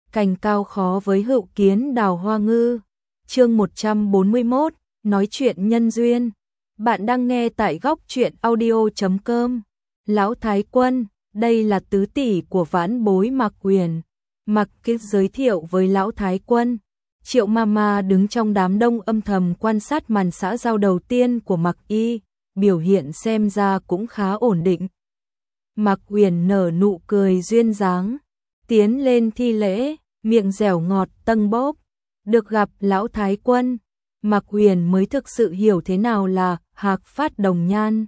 cành cao khó với hữu kiến đào hoa ngư. Chương 141, nói chuyện nhân duyên. Bạn đang nghe tại góc truyện audio.com. Lão Thái Quân, đây là tứ tỷ của vãn bối Mạc Uyển. Mạc Kiệt giới thiệu với Lão Thái Quân. Triệu Mama đứng trong đám đông âm thầm quan sát màn xã giao đầu tiên của Mạc Y, biểu hiện xem ra cũng khá ổn định. Mạc Uyển nở nụ cười duyên dáng, tiến lên thi lễ, miệng dẻo ngọt tâng bốc. Được gặp Lão Thái Quân, Mạc Uyển mới thực sự hiểu thế nào là hạc phát đồng nhan.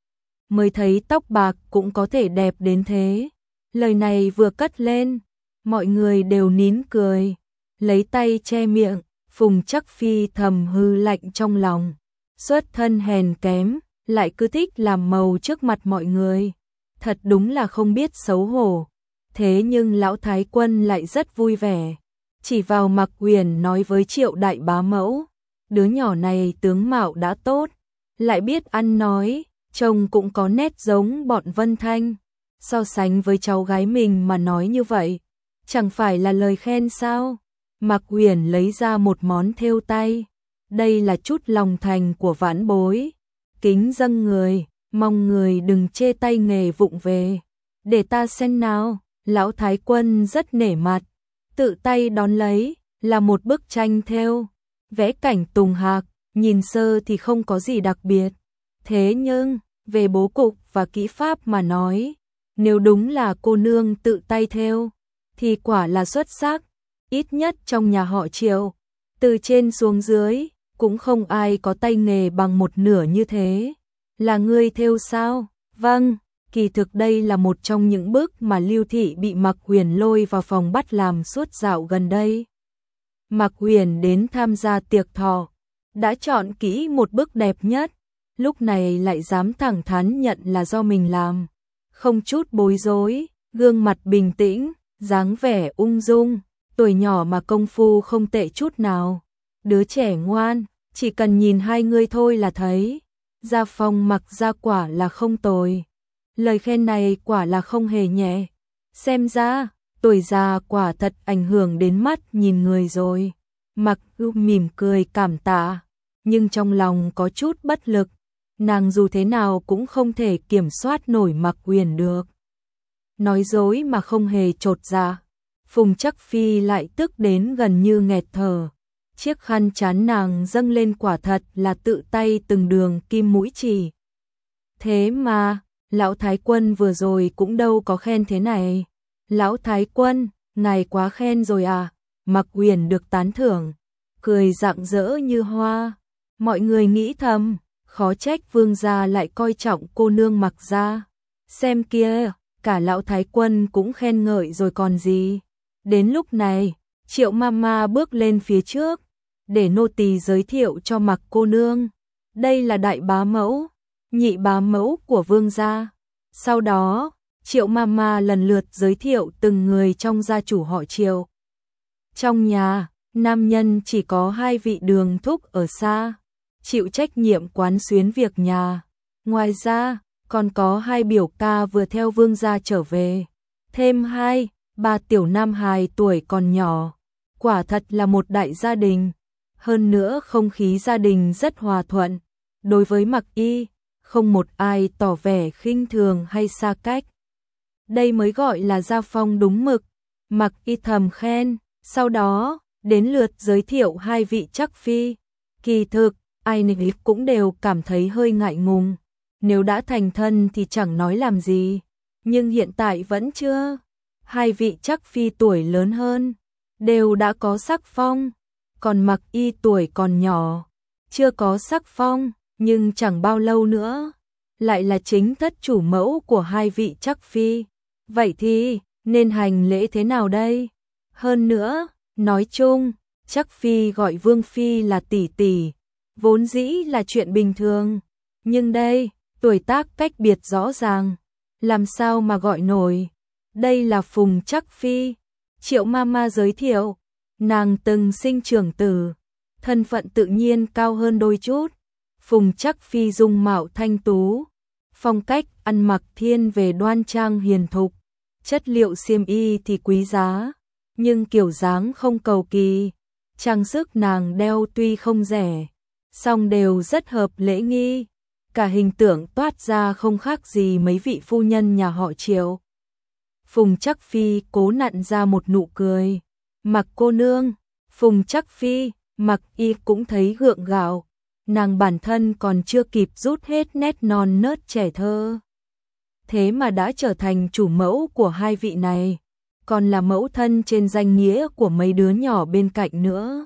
Mới thấy tóc bạc cũng có thể đẹp đến thế. Lời này vừa cất lên, mọi người đều nín cười, lấy tay che miệng. Phùng Trắc Phi thầm hư lạnh trong lòng, xuất thân hèn kém, lại cứ thích làm màu trước mặt mọi người, thật đúng là không biết xấu hổ. Thế nhưng Lão Thái Quân lại rất vui vẻ, chỉ vào Mạc Uyển nói với Triệu đại bá mẫu, đứa nhỏ này tướng mạo đã tốt, lại biết ăn nói, trông cũng có nét giống bọn Vân Thanh, so sánh với cháu gái mình mà nói như vậy, chẳng phải là lời khen sao? Mạc Uyển lấy ra một món thêu tay, đây là chút lòng thành của vãn bối, kính dâng người, mong người đừng chê tay nghề vụng về, để ta xem nào. Lão Thái Quân rất nể mặt, tự tay đón lấy, là một bức tranh thêu, vẽ cảnh tùng hạc, nhìn sơ thì không có gì đặc biệt. Thế nhưng, về bố cục và kỹ pháp mà nói, nếu đúng là cô nương tự tay thêu, thì quả là xuất sắc, ít nhất trong nhà họ Triệu, từ trên xuống dưới, cũng không ai có tay nghề bằng một nửa như thế. Là ngươi thêu sao? Vâng. Kỳ thực đây là một trong những bức mà Lưu Thị bị Mạc Uyển lôi vào phòng bắt làm suốt dạo gần đây. Mạc Uyển đến tham gia tiệc thọ, đã chọn kỹ một bức đẹp nhất, lúc này lại dám thẳng thắn nhận là do mình làm, không chút bối rối, gương mặt bình tĩnh, dáng vẻ ung dung, tuổi nhỏ mà công phu không tệ chút nào. Đứa trẻ ngoan, chỉ cần nhìn hai người thôi là thấy, gia phong Mạc gia quả là không tồi. Lời khen này quả là không hề nhẹ. Xem ra, tuổi già quả thật ảnh hưởng đến mắt nhìn người rồi. Mạc Ưu mỉm cười cảm tạ, nhưng trong lòng có chút bất lực. Nàng dù thế nào cũng không thể kiểm soát nổi Mạc Uyển được. Nói dối mà không hề chột dạ. Phùng Trắc Phi lại tức đến gần như nghẹt thở. Chiếc khăn trán nàng dâng lên quả thật là tự tay từng đường kim mũi chỉ. Thế mà Lão Thái Quân vừa rồi cũng đâu có khen thế này. Lão Thái Quân, ngài quá khen rồi à? Mạc Uyển được tán thưởng, cười rạng rỡ như hoa. Mọi người nghĩ thầm, khó trách vương gia lại coi trọng cô nương Mạc gia. Xem kia, cả Lão Thái Quân cũng khen ngợi rồi còn gì. Đến lúc này, Triệu Mama bước lên phía trước, để nô tỳ giới thiệu cho Mạc cô nương. Đây là đại bá mẫu, nhị bá mẫu của vương gia. Sau đó, Triệu Mama lần lượt giới thiệu từng người trong gia chủ họ Triệu. Trong nhà, nam nhân chỉ có hai vị đường thúc ở xa, chịu trách nhiệm quán xuyến việc nhà. Ngoài ra, còn có hai biểu ca vừa theo vương gia trở về. Thêm ba tiểu nam hài tuổi còn nhỏ. Quả thật là một đại gia đình. Hơn nữa không khí gia đình rất hòa thuận. Đối với Mạc Y, không một ai tỏ vẻ khinh thường hay xa cách. Đây mới gọi là gia phong đúng mực. Mạc Y thầm khen, sau đó, đến lượt giới thiệu hai vị Trắc Phi. Kỳ thực, ai nấy cũng đều cảm thấy hơi ngại ngùng. Nếu đã thành thân thì chẳng nói làm gì. Nhưng hiện tại vẫn chưa. Hai vị Trắc Phi tuổi lớn hơn, đều đã có sắc phong. Còn Mạc Y tuổi còn nhỏ, chưa có sắc phong. Nhưng chẳng bao lâu nữa, lại là chính thất chủ mẫu của hai vị Trắc Phi. Vậy thì, nên hành lễ thế nào đây? Hơn nữa, nói chung, Trắc Phi gọi Vương Phi là tỷ tỷ, vốn dĩ là chuyện bình thường. Nhưng đây, tuổi tác cách biệt rõ ràng, làm sao mà gọi nổi? Đây là Phùng Trắc Phi. Triệu Mama giới thiệu, nàng từng sinh trưởng tử, thân phận tự nhiên cao hơn đôi chút. Phùng Trắc Phi dung mạo thanh tú, phong cách ăn mặc thiên về đoan trang hiền thục, chất liệu xiêm y thì quý giá, nhưng kiểu dáng không cầu kỳ, trang sức nàng đeo tuy không rẻ, song đều rất hợp lễ nghi, cả hình tượng toát ra không khác gì mấy vị phu nhân nhà họ Triệu. Phùng Trắc Phi cố nặn ra một nụ cười. Mặc cô nương, Phùng Trắc Phi, Mặc Y cũng thấy gượng gạo, nàng bản thân còn chưa kịp rút hết nét non nớt trẻ thơ. Thế mà đã trở thành chủ mẫu của hai vị này, còn là mẫu thân trên danh nghĩa của mấy đứa nhỏ bên cạnh nữa.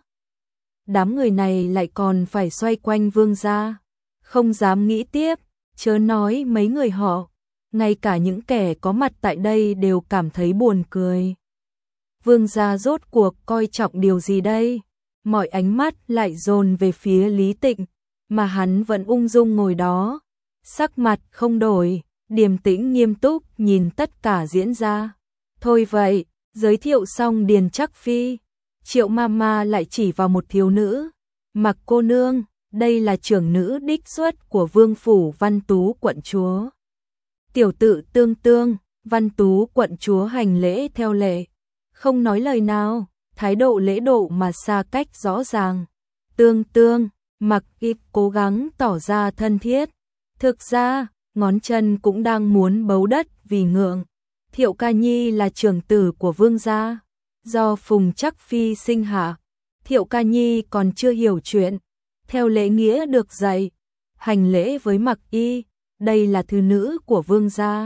Đám người này lại còn phải xoay quanh Vương gia, không dám nghĩ tiếp, chớ nói mấy người họ, ngay cả những kẻ có mặt tại đây đều cảm thấy buồn cười. Vương gia rốt cuộc coi trọng điều gì đây? Mọi ánh mắt lại dồn về phía Lý Tịnh, mà hắn vẫn ung dung ngồi đó, sắc mặt không đổi, điềm tĩnh nghiêm túc nhìn tất cả diễn ra. Thôi vậy, giới thiệu xong Điền Trắc Phi, Triệu Mama lại chỉ vào một thiếu nữ. Mặc cô nương, đây là trưởng nữ đích xuất của Vương phủ Văn Tú quận chúa. Tiểu tự Tương Tương, Văn Tú quận chúa hành lễ theo lệ, không nói lời nào, thái độ lễ độ mà xa cách rõ ràng. Tương Tương, Mặc Y cố gắng tỏ ra thân thiết, thực ra ngón chân cũng đang muốn bấu đất vì ngượng. Thiệu Ca Nhi là trưởng tử của Vương gia, do Phùng Trắc Phi sinh hạ. Thiệu Ca Nhi còn chưa hiểu chuyện, theo lễ nghĩa được dạy, hành lễ với Mặc Y, đây là thư nữ của Vương gia.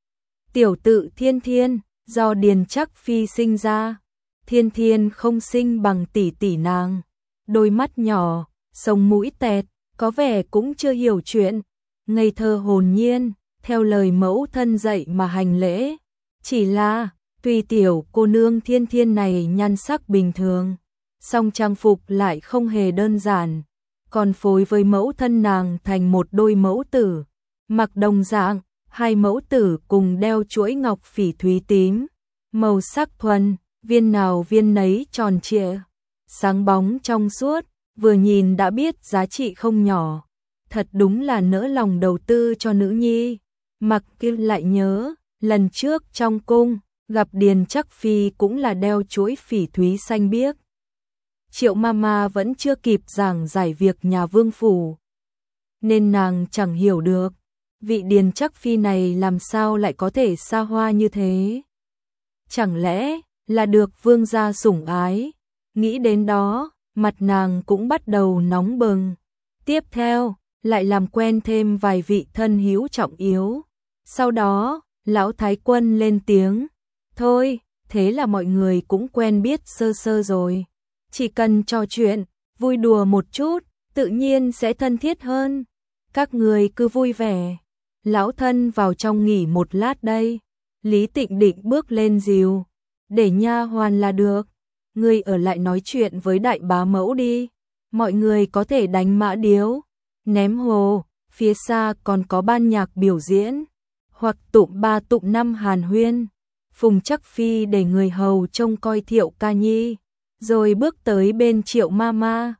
Tiểu tự Thiên Thiên, do Điền Trắc Phi sinh ra, Thiên Thiên không sinh bằng tỷ tỷ nàng, đôi mắt nhỏ, sống mũi tẹt, có vẻ cũng chưa hiểu chuyện, ngây thơ hồn nhiên, theo lời mẫu thân dạy mà hành lễ. Chỉ là, tuy tiểu cô nương Thiên Thiên này nhan sắc bình thường, song trang phục lại không hề đơn giản, còn phối với mẫu thân nàng thành một đôi mẫu tử, mặc đồng dạng, hai mẫu tử cùng đeo chuỗi ngọc phỉ thúy tím, màu sắc thuần, viên nào viên nấy tròn trịa, sáng bóng trong suốt, vừa nhìn đã biết giá trị không nhỏ, thật đúng là nỡ lòng đầu tư cho nữ nhi. Mặc Kim lại nhớ, lần trước trong cung, gặp Điền Trắc Phi cũng là đeo chuỗi phỉ thúy xanh biếc. Triệu Mama vẫn chưa kịp giảng giải việc nhà Vương phủ, nên nàng chẳng hiểu được, vị Điền Trắc Phi này làm sao lại có thể xa hoa như thế. Chẳng lẽ là được Vương gia sủng ái? Nghĩ đến đó, mặt nàng cũng bắt đầu nóng bừng. Tiếp theo, lại làm quen thêm vài vị thân hữu trọng yếu. Sau đó, lão thái quân lên tiếng, thôi, thế là mọi người cũng quen biết sơ sơ rồi. Chỉ cần trò chuyện, vui đùa một chút, tự nhiên sẽ thân thiết hơn. Các người cứ vui vẻ. Lão thân vào trong nghỉ một lát đây. Lý Tịnh định bước lên dìu, để nha hoàn là được. Ngươi ở lại nói chuyện với đại bá mẫu đi. Mọi người có thể đánh mã điếu, ném hồ, phía xa còn có ban nhạc biểu diễn, hoặc tụng ba tụng năm hàn huyên. Phùng Trắc Phi để người hầu trông coi Thiệu Ca Nhi, rồi bước tới bên Triệu Mama.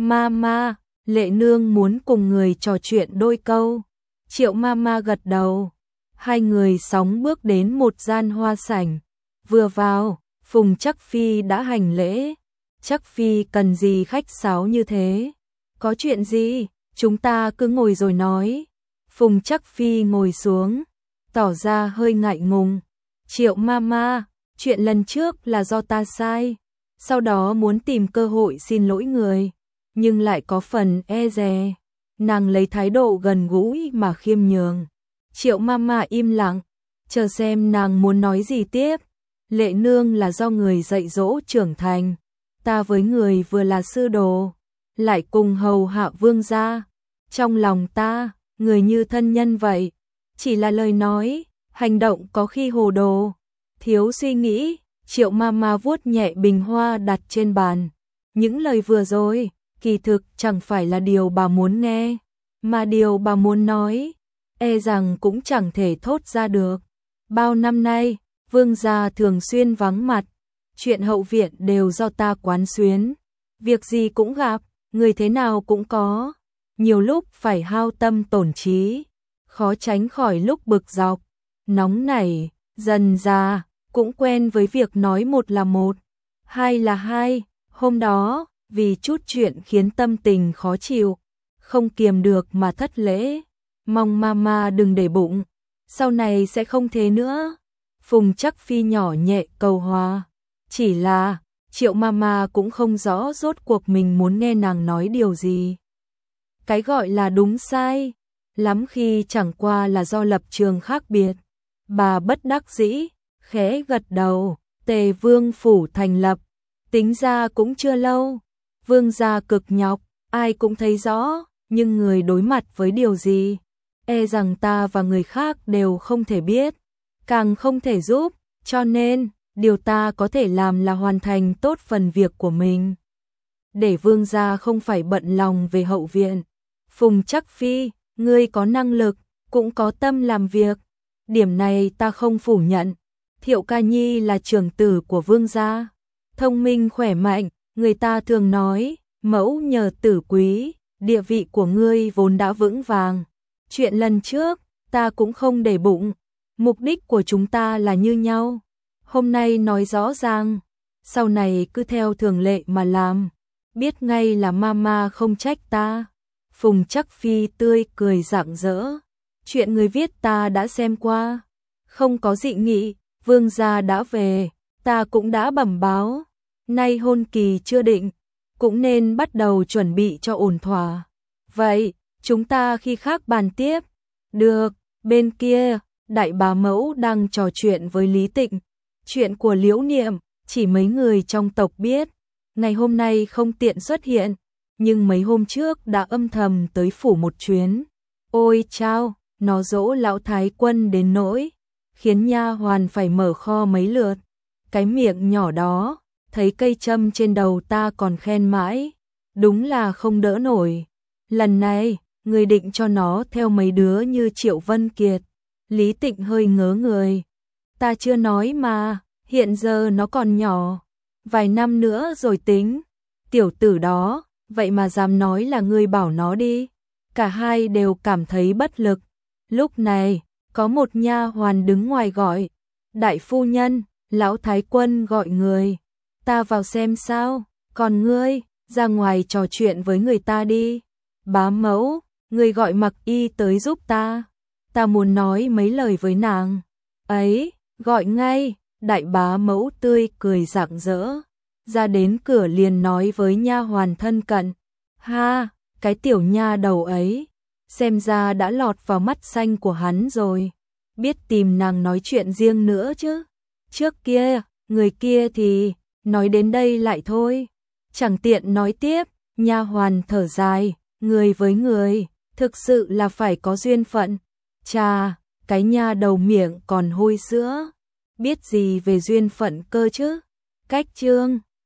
Mama, Lệ nương muốn cùng người trò chuyện đôi câu. Triệu Mama gật đầu. Hai người sóng bước đến một gian hoa sảnh. Vừa vào, Phùng Trắc Phi đã hành lễ. Trắc Phi cần gì khách sáo như thế? Có chuyện gì? Chúng ta cứ ngồi rồi nói. Phùng Trắc Phi ngồi xuống, tỏ ra hơi ngại ngùng. Triệu Mama, chuyện lần trước là do ta sai, sau đó muốn tìm cơ hội xin lỗi người, nhưng lại có phần e dè. Nàng lấy thái độ gần gũi mà khiêm nhường. Triệu Mama im lặng, chờ xem nàng muốn nói gì tiếp. Lệ nương là do người dạy dỗ trưởng thành, ta với người vừa là sư đồ, lại cùng hầu hạ vương gia. Trong lòng ta, người như thân nhân vậy, chỉ là lời nói, hành động có khi hồ đồ, thiếu suy nghĩ. Triệu Mama vuốt nhẹ bình hoa đặt trên bàn. Những lời vừa rồi, kỳ thực chẳng phải là điều bà muốn nghe, mà điều bà muốn nói, e rằng cũng chẳng thể thốt ra được. Bao năm nay, vương gia thường xuyên vắng mặt, chuyện hậu viện đều do ta quán xuyến, việc gì cũng gặp, người thế nào cũng có, nhiều lúc phải hao tâm tổn trí, khó tránh khỏi lúc bực dọc, nóng nảy, dần già cũng quen với việc nói một là một, Hai là hai, hôm đó, vì chút chuyện khiến tâm tình khó chịu, không kiềm được mà thất lễ, mong mama đừng để bụng, sau này sẽ không thế nữa. Phùng Trắc Phi nhỏ nhẹ cầu hòa, chỉ là Triệu mama cũng không rõ rốt cuộc mình muốn nghe nàng nói điều gì. Cái gọi là đúng sai, lắm khi chẳng qua là do lập trường khác biệt. Bà bất đắc dĩ, khẽ gật đầu, Tề Vương phủ thành lập, tính ra cũng chưa lâu. Vương gia cực nhọc, ai cũng thấy rõ, nhưng người đối mặt với điều gì, e rằng ta và người khác đều không thể biết, càng không thể giúp, cho nên, điều ta có thể làm là hoàn thành tốt phần việc của mình. Để vương gia không phải bận lòng về hậu viện. Phùng Trắc Phi, ngươi có năng lực, cũng có tâm làm việc. Điểm này ta không phủ nhận. Thiệu Ca Nhi là trưởng tử của vương gia, thông minh khỏe mạnh, người ta thường nói, mẫu nhờ tử quý, địa vị của ngươi vốn đã vững vàng. Chuyện lần trước, ta cũng không để bụng, mục đích của chúng ta là như nhau. Hôm nay nói rõ ràng, sau này cứ theo thường lệ mà làm, biết ngay là mama không trách ta. Phùng Trắc Phi tươi cười rạng rỡ, chuyện người viết ta đã xem qua, không có dị nghị, vương gia đã về, ta cũng đã bẩm báo, nay hôn kỳ chưa định, cũng nên bắt đầu chuẩn bị cho ổn thỏa. Vậy, chúng ta khi khác bàn tiếp. Được, bên kia, đại bá mẫu đang trò chuyện với Lý Tịnh. Chuyện của Liễu Niệm, chỉ mấy người trong tộc biết. Ngày hôm nay không tiện xuất hiện, nhưng mấy hôm trước đã âm thầm tới phủ một chuyến. Ôi chao, nó dỗ lão thái quân đến nỗi, khiến nha hoàn phải mở kho mấy lượt. Cái miệng nhỏ đó, thấy cây châm trên đầu ta còn khen mãi. Đúng là không đỡ nổi. Lần này, người định cho nó theo mấy đứa như Triệu Vân Kiệt. Lý Tịnh hơi ngớ người. Ta chưa nói mà, hiện giờ nó còn nhỏ. Vài năm nữa rồi tính. Tiểu tử đó, vậy mà dám nói là ngươi bảo nó đi. Cả hai đều cảm thấy bất lực. Lúc này, có một nha hoàn đứng ngoài gọi. Đại phu nhân, lão thái quân gọi người. Ta vào xem sao, còn ngươi, ra ngoài trò chuyện với người ta đi. Bá mẫu, người gọi Mặc Y tới giúp ta. Ta muốn nói mấy lời với nàng. Ấy, gọi ngay, đại bá mẫu tươi cười rạng rỡ. Ra đến cửa liền nói với nha hoàn thân cận. Ha, cái tiểu nha đầu ấy, xem ra đã lọt vào mắt xanh của hắn rồi. Biết tìm nàng nói chuyện riêng nữa chứ. Trước kia, người kia thì, nói đến đây lại thôi. Chẳng tiện nói tiếp, nha hoàn thở dài, người với người, thực sự là phải có duyên phận. Chà, cái nha đầu miệng còn hôi sữa, biết gì về duyên phận cơ chứ. Cách chương